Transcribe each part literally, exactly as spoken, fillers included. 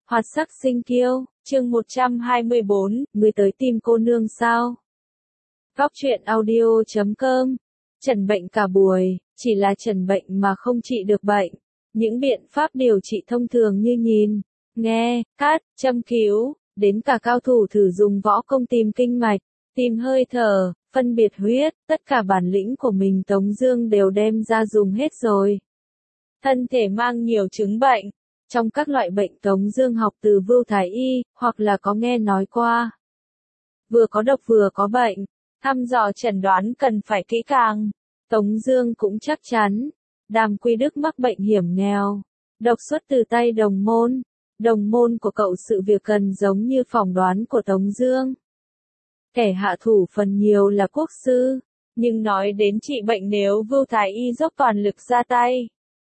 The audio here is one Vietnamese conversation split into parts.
Hoạt sắc sinh kiêu, chương một trăm hai mươi bốn, người tới tìm cô nương sao? Góc truyện audio chấm com. Trần bệnh cả buổi, chỉ là trần bệnh mà không trị được bệnh. Những biện pháp điều trị thông thường như nhìn, nghe, cắt, châm cứu, đến cả cao thủ thử dùng võ công tìm kinh mạch, tìm hơi thở, phân biệt huyết, tất cả bản lĩnh của mình Tống Dương đều đem ra dùng hết rồi. Thân thể mang nhiều chứng bệnh. Trong các loại bệnh Tống Dương học từ Vưu Thái Y, hoặc là có nghe nói qua. Vừa có độc vừa có bệnh, thăm dò chẩn đoán cần phải kỹ càng. Tống Dương cũng chắc chắn, Đàm Quy Đức mắc bệnh hiểm nghèo, độc xuất từ tay đồng môn. Đồng môn của cậu sự việc cần giống như phỏng đoán của Tống Dương. Kẻ hạ thủ phần nhiều là quốc sư, nhưng nói đến trị bệnh nếu Vưu Thái Y dốc toàn lực ra tay,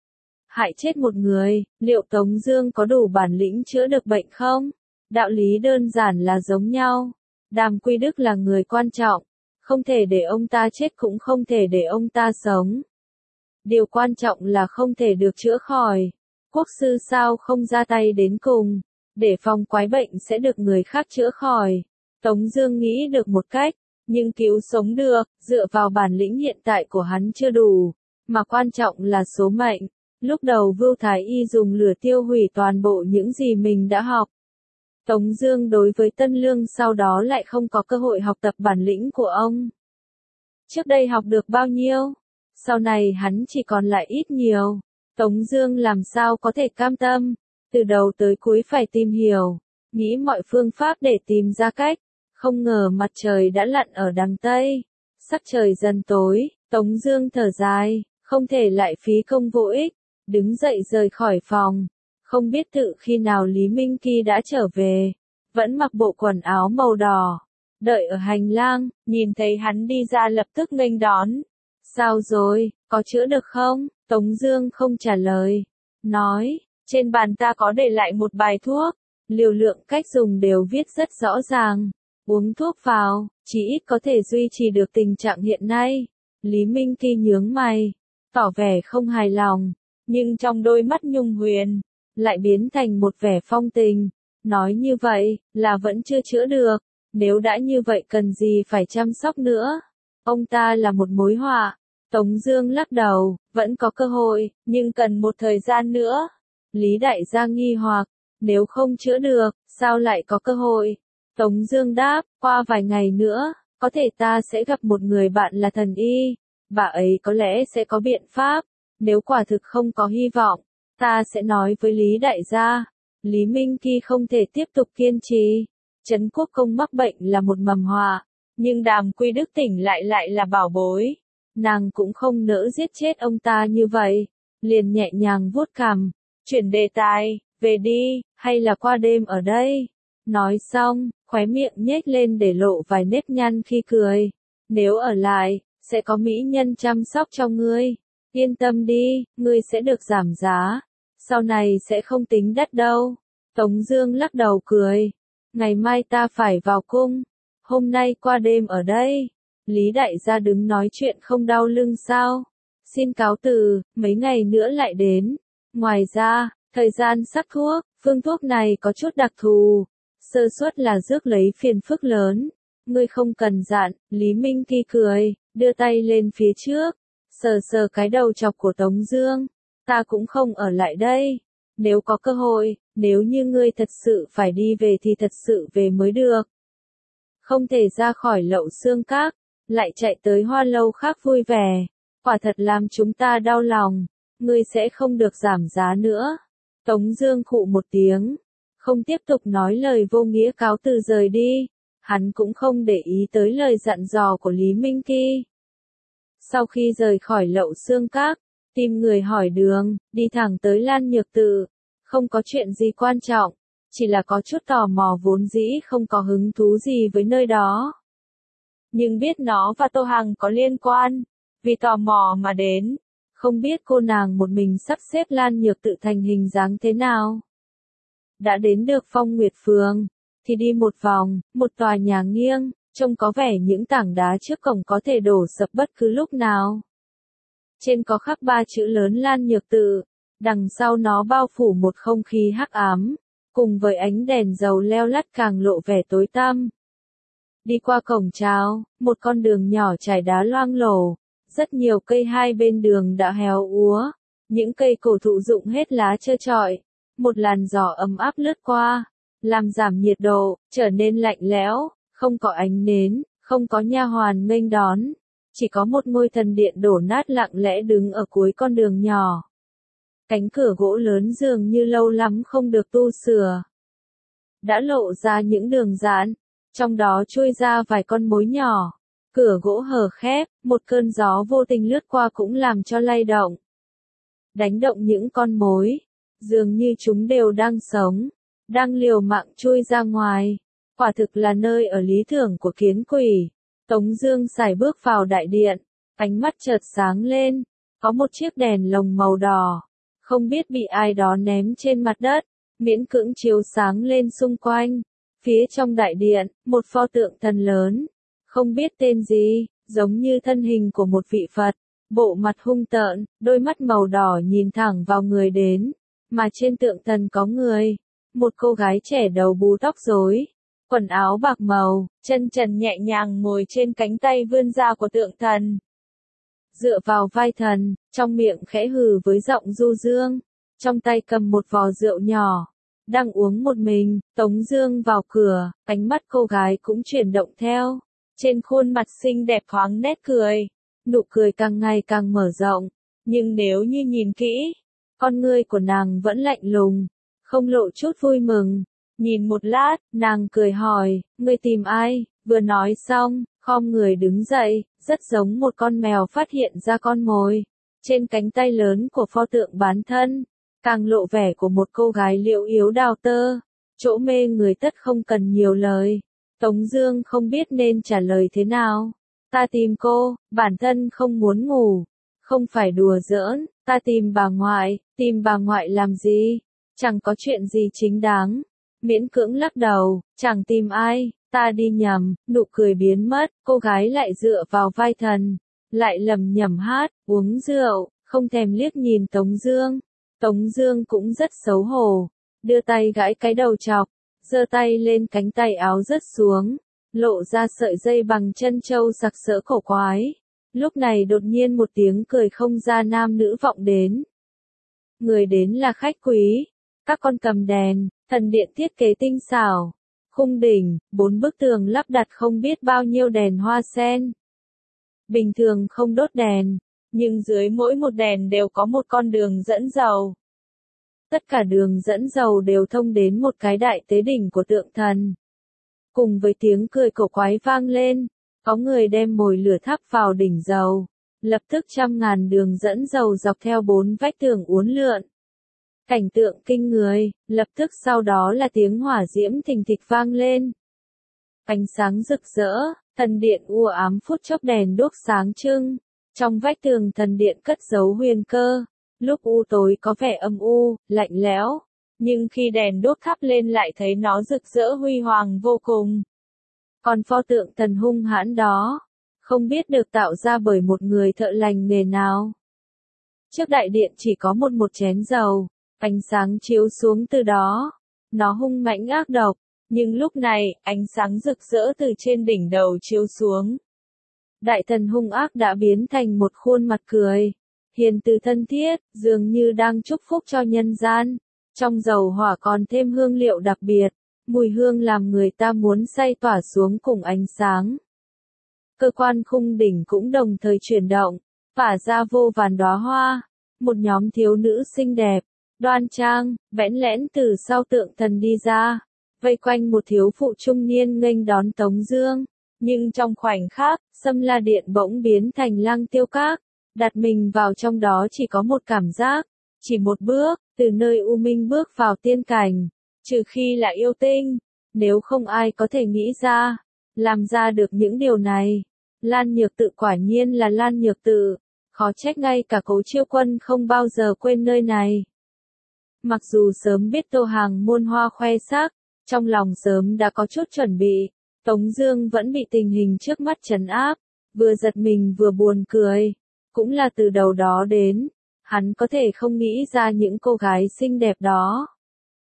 hại chết một người, liệu Tống Dương có đủ bản lĩnh chữa được bệnh không? Đạo lý đơn giản là giống nhau. Đàm Quy Đức là người quan trọng, không thể để ông ta chết cũng không thể để ông ta sống. Điều quan trọng là không thể được chữa khỏi. Quốc sư sao không ra tay đến cùng, để phòng quái bệnh sẽ được người khác chữa khỏi. Tống Dương nghĩ được một cách, nhưng cứu sống được, dựa vào bản lĩnh hiện tại của hắn chưa đủ, mà quan trọng là số mệnh. Lúc đầu Vưu Thái Y dùng lửa tiêu hủy toàn bộ những gì mình đã học. Tống Dương đối với Tân Lương sau đó lại không có cơ hội học tập bản lĩnh của ông. Trước đây học được bao nhiêu, sau này hắn chỉ còn lại ít nhiều. Tống Dương làm sao có thể cam tâm, từ đầu tới cuối phải tìm hiểu, nghĩ mọi phương pháp để tìm ra cách. Không ngờ mặt trời đã lặn ở đằng Tây, sắc trời dần tối, Tống Dương thở dài, không thể lại phí công vô ích. Đứng dậy rời khỏi phòng, không biết tự khi nào Lý Minh Kỳ đã trở về, vẫn mặc bộ quần áo màu đỏ, đợi ở hành lang, nhìn thấy hắn đi ra lập tức nghênh đón. Sao rồi, có chữa được không? Tống Dương không trả lời, nói, trên bàn ta có để lại một bài thuốc, liều lượng cách dùng đều viết rất rõ ràng, uống thuốc vào, chỉ ít có thể duy trì được tình trạng hiện nay. Lý Minh Kỳ nhướng mày, tỏ vẻ không hài lòng. Nhưng trong đôi mắt nhung huyền, lại biến thành một vẻ phong tình. Nói như vậy, là vẫn chưa chữa được. Nếu đã như vậy cần gì phải chăm sóc nữa. Ông ta là một mối họa. Tống Dương lắc đầu, vẫn có cơ hội, nhưng cần một thời gian nữa. Lý đại gia nghi hoặc, nếu không chữa được, sao lại có cơ hội? Tống Dương đáp, qua vài ngày nữa, có thể ta sẽ gặp một người bạn là thần y. Bà ấy có lẽ sẽ có biện pháp. Nếu quả thực không có hy vọng, ta sẽ nói với Lý đại gia. Lý Minh Kỳ không thể tiếp tục kiên trì. Trấn Quốc Công mắc bệnh là một mầm họa, nhưng Đàm Quy Đức tỉnh lại lại là bảo bối. Nàng cũng không nỡ giết chết ông ta như vậy, liền nhẹ nhàng vuốt cằm, chuyển đề tài, về đi, hay là qua đêm ở đây. Nói xong, khóe miệng nhếch lên để lộ vài nếp nhăn khi cười. Nếu ở lại, sẽ có mỹ nhân chăm sóc cho ngươi. Yên tâm đi, ngươi sẽ được giảm giá. Sau này sẽ không tính đắt đâu. Tống Dương lắc đầu cười. Ngày mai ta phải vào cung. Hôm nay qua đêm ở đây. Lý đại gia đứng nói chuyện không đau lưng sao? Xin cáo từ, mấy ngày nữa lại đến. Ngoài ra, thời gian sắc thuốc, phương thuốc này có chút đặc thù. Sơ suất là rước lấy phiền phức lớn. Ngươi không cần dặn. Lý Minh Kỳ cười, đưa tay lên phía trước. Sờ sờ cái đầu chọc của Tống Dương, ta cũng không ở lại đây. Nếu có cơ hội, nếu như ngươi thật sự phải đi về thì thật sự về mới được. Không thể ra khỏi Lậu Xương Các, lại chạy tới Hoa Lâu khác vui vẻ. Quả thật làm chúng ta đau lòng. Ngươi sẽ không được giảm giá nữa. Tống Dương khụ một tiếng, không tiếp tục nói lời vô nghĩa cáo từ rời đi. Hắn cũng không để ý tới lời dặn dò của Lý Minh Kỳ. Sau khi rời khỏi Lậu Xương Các, tìm người hỏi đường, đi thẳng tới Lan Nhược Tự. Không có chuyện gì quan trọng, chỉ là có chút tò mò vốn dĩ không có hứng thú gì với nơi đó. Nhưng biết nó và Tô Hằng có liên quan, vì tò mò mà đến. Không biết cô nàng một mình sắp xếp Lan Nhược Tự thành hình dáng thế nào. Đã đến được Phong Nguyệt Phường, thì đi một vòng, một tòa nhà nghiêng. Trông có vẻ những tảng đá trước cổng có thể đổ sập bất cứ lúc nào. Trên có khắc ba chữ lớn Lan Nhược Tự, đằng sau nó bao phủ một không khí hắc ám. cùng với ánh đèn dầu leo lắt càng lộ vẻ tối tăm. Đi qua cổng chào, một con đường nhỏ trải đá loang lổ, rất nhiều cây hai bên đường đã héo úa, những cây cổ thụ rụng hết lá trơ trọi, một làn gió ấm áp lướt qua, làm giảm nhiệt độ, trở nên lạnh lẽo, không có ánh nến, không có nha hoàn nghênh đón, chỉ có một ngôi thần điện đổ nát lặng lẽ đứng ở cuối con đường nhỏ. Cánh cửa gỗ lớn dường như lâu lắm không được tu sửa, đã lộ ra những đường giãn, trong đó chui ra vài con mối nhỏ. Cửa gỗ hở khép, một cơn gió vô tình lướt qua cũng làm cho lay động. Đánh động những con mối, dường như chúng đều đang sống, đang liều mạng chui ra ngoài. Quả thực là nơi ở lý tưởng của kiến quỷ. Tống Dương sải bước vào đại điện, ánh mắt chợt sáng lên, có một chiếc đèn lồng màu đỏ, không biết bị ai đó ném trên mặt đất, miễn cưỡng chiếu sáng lên xung quanh. Phía trong đại điện, một pho tượng thần lớn, không biết tên gì, giống như thân hình của một vị Phật, bộ mặt hung tợn, đôi mắt màu đỏ nhìn thẳng vào người đến, mà trên tượng thần có người, một cô gái trẻ đầu bù tóc rối, quần áo bạc màu, chân trần nhẹ nhàng ngồi trên cánh tay vươn ra của tượng thần. Dựa vào vai thần, trong miệng khẽ hừ với giọng du dương, trong tay cầm một vò rượu nhỏ, đang uống một mình. Tống Dương vào cửa, ánh mắt cô gái cũng chuyển động theo, trên khuôn mặt xinh đẹp thoáng nét cười, nụ cười càng ngày càng mở rộng, nhưng nếu như nhìn kỹ, con ngươi của nàng vẫn lạnh lùng, không lộ chút vui mừng. Nhìn một lát, nàng cười hỏi, ngươi tìm ai? Vừa nói xong, khom người đứng dậy, rất giống một con mèo phát hiện ra con mồi. Trên cánh tay lớn của pho tượng bán thân, càng lộ vẻ của một cô gái liễu yếu đào tơ, chỗ mê người tất không cần nhiều lời. Tống Dương không biết nên trả lời thế nào. Ta tìm cô, bản thân không muốn ngủ, không phải đùa giỡn, ta tìm bà ngoại, tìm bà ngoại làm gì? Chẳng có chuyện gì chính đáng. Miễn cưỡng lắc đầu, chẳng tìm ai, ta đi nhầm. Nụ cười biến mất, cô gái lại dựa vào vai thần, lại lẩm nhẩm hát, uống rượu, không thèm liếc nhìn Tống Dương. Tống Dương cũng rất xấu hổ, đưa tay gãi cái đầu chọc, giơ tay lên cánh tay áo rớt xuống, lộ ra sợi dây bằng chân châu sặc sỡ cổ quái. Lúc này đột nhiên một tiếng cười không ra nam nữ vọng đến. Người đến là khách quý, các con cầm đèn, thần điện thiết kế tinh xảo, khung đỉnh, bốn bức tường lắp đặt không biết bao nhiêu đèn hoa sen. Bình thường không đốt đèn, nhưng dưới mỗi một đèn đều có một con đường dẫn dầu. Tất cả đường dẫn dầu đều thông đến một cái đại tế đỉnh của tượng thần. Cùng với tiếng cười cổ quái vang lên, có người đem mồi lửa thắp vào đỉnh dầu, lập tức trăm ngàn đường dẫn dầu dọc theo bốn vách tường uốn lượn. Cảnh tượng kinh người, lập tức sau đó là tiếng hỏa diễm thình thịch vang lên. Ánh sáng rực rỡ, thần điện u ám phút chốc đèn đuốc sáng trưng, trong vách tường thần điện cất giấu huyền cơ, lúc u tối có vẻ âm u, lạnh lẽo, nhưng khi đèn đuốc thắp lên lại thấy nó rực rỡ huy hoàng vô cùng. Còn pho tượng thần hung hãn đó, không biết được tạo ra bởi một người thợ lành nghề nào. Trước đại điện chỉ có một một chén dầu, ánh sáng chiếu xuống từ đó, nó hung mãnh ác độc, nhưng lúc này, ánh sáng rực rỡ từ trên đỉnh đầu chiếu xuống. Đại thần hung ác đã biến thành một khuôn mặt cười, hiền từ thân thiết, dường như đang chúc phúc cho nhân gian. Trong dầu hỏa còn thêm hương liệu đặc biệt, mùi hương làm người ta muốn say tỏa xuống cùng ánh sáng. Cơ quan khung đỉnh cũng đồng thời chuyển động, tỏa ra vô vàn đóa hoa. Một nhóm thiếu nữ xinh đẹp, đoan trang, bẽn lẽn từ sau tượng thần đi ra, vây quanh một thiếu phụ trung niên nghênh đón Tống Dương. Nhưng trong khoảnh khắc, Sâm La Điện bỗng biến thành Lăng Tiêu Các, đặt mình vào trong đó chỉ có một cảm giác, chỉ một bước, từ nơi u minh bước vào tiên cảnh, trừ khi là yêu tinh, nếu không ai có thể nghĩ ra, làm ra được những điều này. Lan Nhược Tự quả nhiên là Lan Nhược Tự, khó trách ngay cả Cố Chiêu Quân không bao giờ quên nơi này. Mặc dù sớm biết Tô Hàng muôn hoa khoe sắc, trong lòng sớm đã có chút chuẩn bị, Tống Dương vẫn bị tình hình trước mắt trấn áp, vừa giật mình vừa buồn cười. Cũng là từ đầu đó đến, hắn có thể không nghĩ ra những cô gái xinh đẹp đó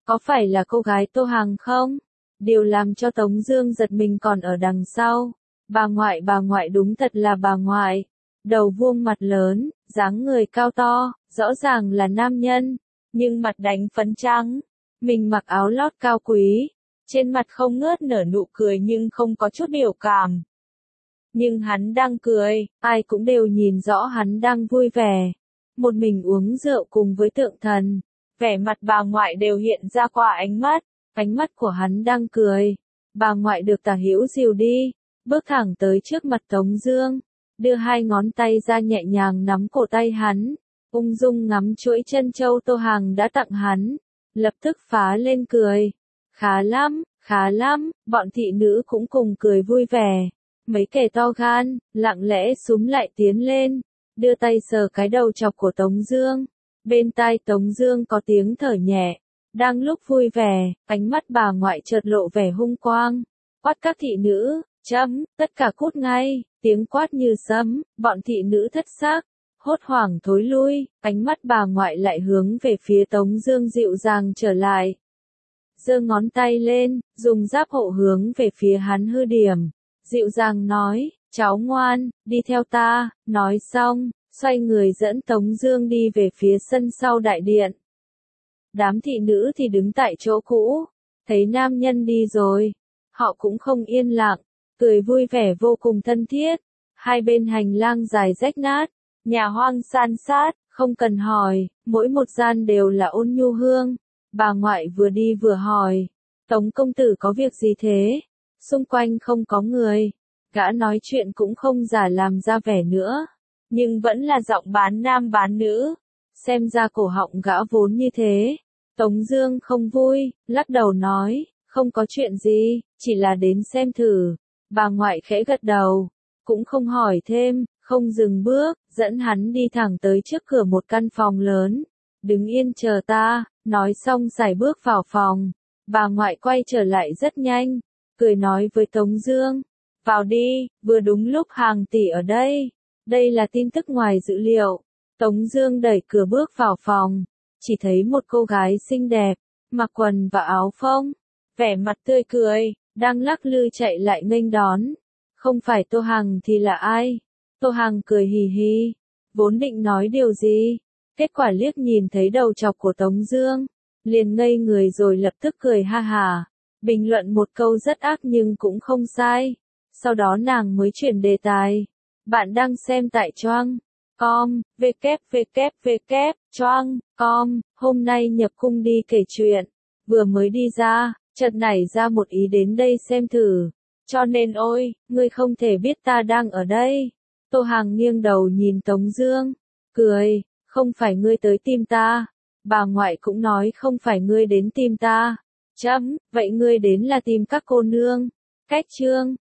Có phải là cô gái Tô Hằng không? Điều làm cho Tống Dương giật mình còn ở đằng sau. Bà ngoại bà ngoại đúng thật là bà ngoại. Đầu vuông mặt lớn, dáng người cao to, rõ ràng là nam nhân. Nhưng mặt đánh phấn trắng. Mình mặc áo lót cao quý. Trên mặt không ngớt nở nụ cười nhưng không có chút biểu cảm. Nhưng hắn đang cười, ai cũng đều nhìn rõ hắn đang vui vẻ. Một mình uống rượu cùng với tượng thần. Vẻ mặt bà ngoại đều hiện ra qua ánh mắt. Ánh mắt của hắn đang cười. Bà ngoại được Tả Hữu dìu đi. Bước thẳng tới trước mặt Tống Dương. Đưa hai ngón tay ra nhẹ nhàng nắm cổ tay hắn. Ung dung ngắm chuỗi chân châu Tô Hằng đã tặng hắn. Lập tức phá lên cười. Khá lắm, khá lắm, bọn thị nữ cũng cùng cười vui vẻ. Mấy kẻ to gan, lặng lẽ xúm lại tiến lên. Đưa tay sờ cái đầu chọc của Tống Dương. Bên tai Tống Dương có tiếng thở nhẹ. Đang lúc vui vẻ, ánh mắt bà ngoại chợt lộ vẻ hung quang. Quát các thị nữ, chấm, tất cả cút ngay, tiếng quát như sấm, bọn thị nữ thất xác, hốt hoảng thối lui, ánh mắt bà ngoại lại hướng về phía Tống Dương dịu dàng trở lại. Giơ ngón tay lên, dùng giáp hộ hướng về phía hắn hư điểm, dịu dàng nói, cháu ngoan, đi theo ta, nói xong, xoay người dẫn Tống Dương đi về phía sân sau đại điện. Đám thị nữ thì đứng tại chỗ cũ, thấy nam nhân đi rồi, họ cũng không yên lặng, cười vui vẻ vô cùng thân thiết. Hai bên hành lang dài rách nát, nhà hoang san sát, không cần hỏi, mỗi một gian đều là ôn nhu hương. Bà ngoại vừa đi vừa hỏi, Tống công tử có việc gì thế? Xung quanh không có người, gã nói chuyện cũng không giả làm ra vẻ nữa, nhưng vẫn là giọng bán nam bán nữ. Xem ra cổ họng gã vốn như thế. Tống Dương không vui, lắc đầu nói, không có chuyện gì, chỉ là đến xem thử. Bà ngoại khẽ gật đầu, cũng không hỏi thêm, không dừng bước, dẫn hắn đi thẳng tới trước cửa một căn phòng lớn. Đứng yên chờ ta, nói xong sải bước vào phòng. Bà ngoại quay trở lại rất nhanh, cười nói với Tống Dương, vào đi, vừa đúng lúc Hàng tỷ ở đây. Đây là tin tức ngoài dữ liệu. Tống Dương đẩy cửa bước vào phòng, chỉ thấy một cô gái xinh đẹp, mặc quần và áo phông, vẻ mặt tươi cười, đang lắc lư chạy lại nghênh đón. Không phải Tô Hằng thì là ai? Tô Hằng cười hì hì, vốn định nói điều gì, kết quả liếc nhìn thấy đầu chọc của Tống Dương, liền ngây người rồi lập tức cười ha hả, bình luận một câu rất ác nhưng cũng không sai. Sau đó nàng mới chuyển đề tài. Bạn đang xem tại Choang com, www choang com, hôm nay nhập cung đi kể chuyện. Vừa mới đi ra, chợt nảy ra một ý đến đây xem thử. Cho nên ôi, ngươi không thể biết ta đang ở đây. Tô Hằng nghiêng đầu nhìn Tống Dương, cười, không phải ngươi tới tìm ta. Bà ngoại cũng nói không phải ngươi đến tìm ta. Chấm, vậy ngươi đến là tìm các cô nương. Cách chương